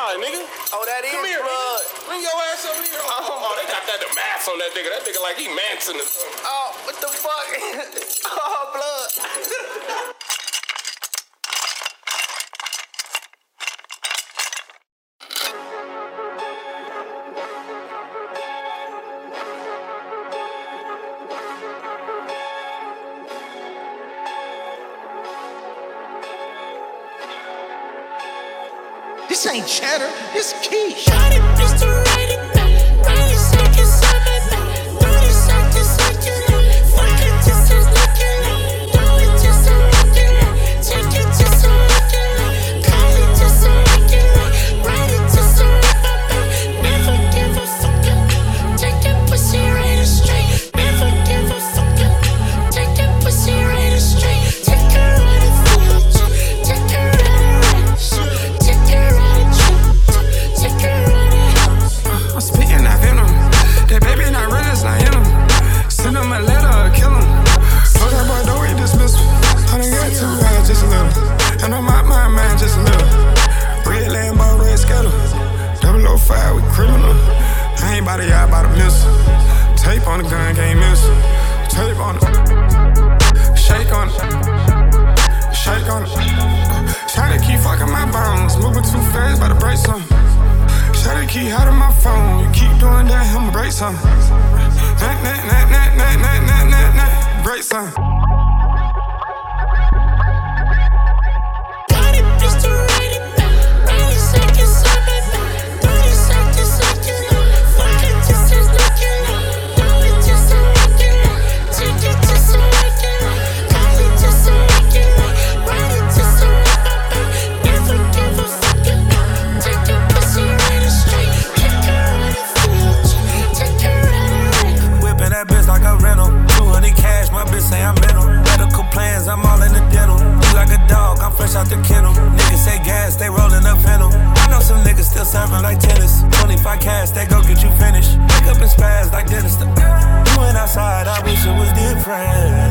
Nah, nigga. Oh, that is Come here, blood. nigga. Bring your ass over here. Oh, they got the mask on that nigga. That nigga like he Manson. Oh, what the fuck? Oh, blood. This ain't cheddar, this quiche. Got it, bitch, to ride it back. 30 seconds on it back. 30 seconds like you like. Fuck it just as like you like. Do it just like you like. Take it just like you like. Call it just like you like. Ride it just like my back. Never give a fuck. Take that pussy right and straight. Never give a fuck. Take that pussy right and straight. Take her out of future. Take her out of range. Take her out of truth. Take her out of house. I'm spitting that venom. That baby not real, it's not in him. Send him a letter or kill him. Fuck that boy, don't eat dismissal. I done got too high just a little. And I'm out my mind just a little. Red Lambo, red Skittle. 005 with criminal. I ain't by the eye, by the missile. Tape on the gun, can't miss. Tape on it. Shake on it. Shake on it. Tryna keep fucking my bones. Moving too fast, about to break something. Try to keep out of my phone. You keep doing that, I'ma break something. Break something. Got it, bitch, to ride it back. 30 seconds on it back. 30 seconds like you like. Fuck it just as like you like. Do it just like you like. Take it just like you like. Call it just like you like. Ride it just like my back. Never give a fuck. Take that pussy right and straight. Take her out of future. Take her out of range. Whipping that bitch like a rental. 200 cash, my bitch say I'm mental. Medical plans, I'm all in the dental. You like a dog, I'm fresh out the kennel. Niggas say gas, they rolling up fennel. I know some niggas still serving like tennis. 25 cash, they go get you finished. Wake up and spaz like Dennis. You went outside, I wish it was different.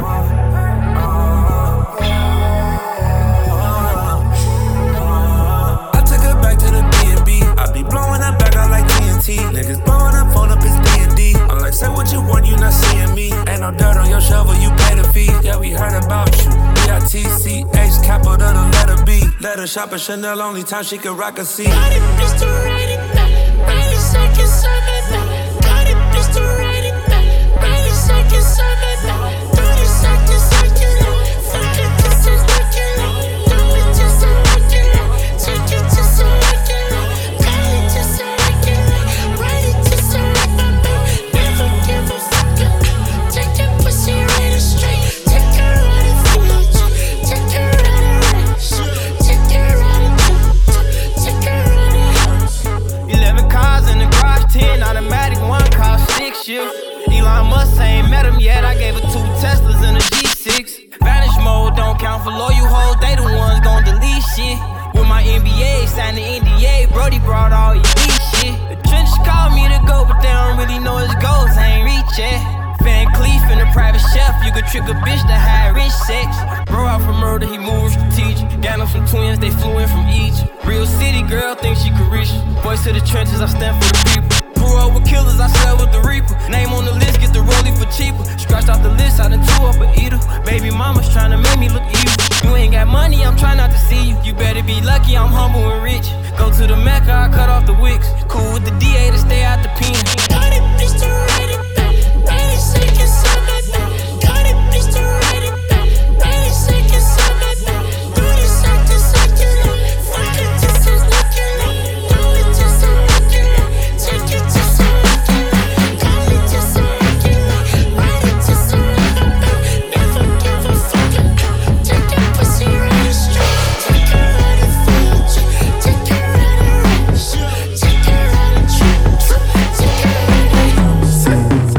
I took her back to the B&B. I be blowing her back out like TNT. Niggas blowing up, phone up his D&D. I'm like, say what you want, you not seeing me. Ain't no dirt on your shovel, you pay the fee. Yeah, we heard about you. B-I-T-C-H, capital the letter B. Let her shop at Chanel, only time she can rock a C. Got it, bitch, to ride it back. 30 seconds on it back. Got it, bitch, to ride it back. 30 seconds on it back. 30 seconds like you like. Fuck it just as like you like. Do it just like you like. Take it just like you like. Call it just like you like. Ride it just like my back. Never give a fuck. Take that pussy right and straight. Take her out of future. Take her out of range. Take her out of truth. Take her out of house. 11 cars in the garage, 10 automatic, one car, 6 shift. Elon Musk ain't met him yet. I gave her 2 Teslas and a G6. Vanish mode don't count for loyal hoes. They the ones gon' delete shit. With my NBA, signed the NDA. Brody brought all elite shit. The trenches called me to go, but they don't really know his goals. I ain't reach yet. Van Cleef and a private chef. You could trick a bitch to high rich sex. Bro out for murder, he moved strategic. Got him some twins, they flew in from Egypt. Real city girl thinks she could reach. Voice to the trenches, I stand for the people. Grew up with killers, I slept with the reaper. Name on the list, get the rollie for cheaper. Scratched off the list, I done two up a eater. Baby mama's tryna make me look evil. You ain't got money, I'm trying not to see you. You better be lucky, I'm humble and rich. Go to the Mecca, I cut off the wicks. Cool with the DA to stay out the pen. Got it, bitch, to ride it back. 30 seconds on it back. Got it, bitch, to ride it back. 30 seconds on it back. 30 seconds like you like. Fuck it just as like you like. Do it just like you like. Take it just like you like. Call it just like you like. Ride it just like my back. Never give a fuck. Take that pussy right and straight. Take her out of future. Take her out of range. Take her out of truth. Take her out of house.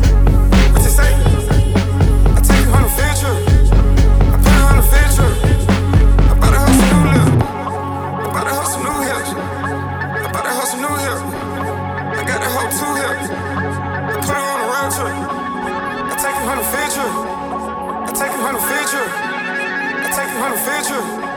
What you say? I take you on a field trip. I put her on a field trip. I bought her some new lip. I bought her some new hips. I bought her some new hips. I got the whole 2 hips. I put her on a road trip. I take you on a field trip. I take you on a field trip. I take you on a field trip.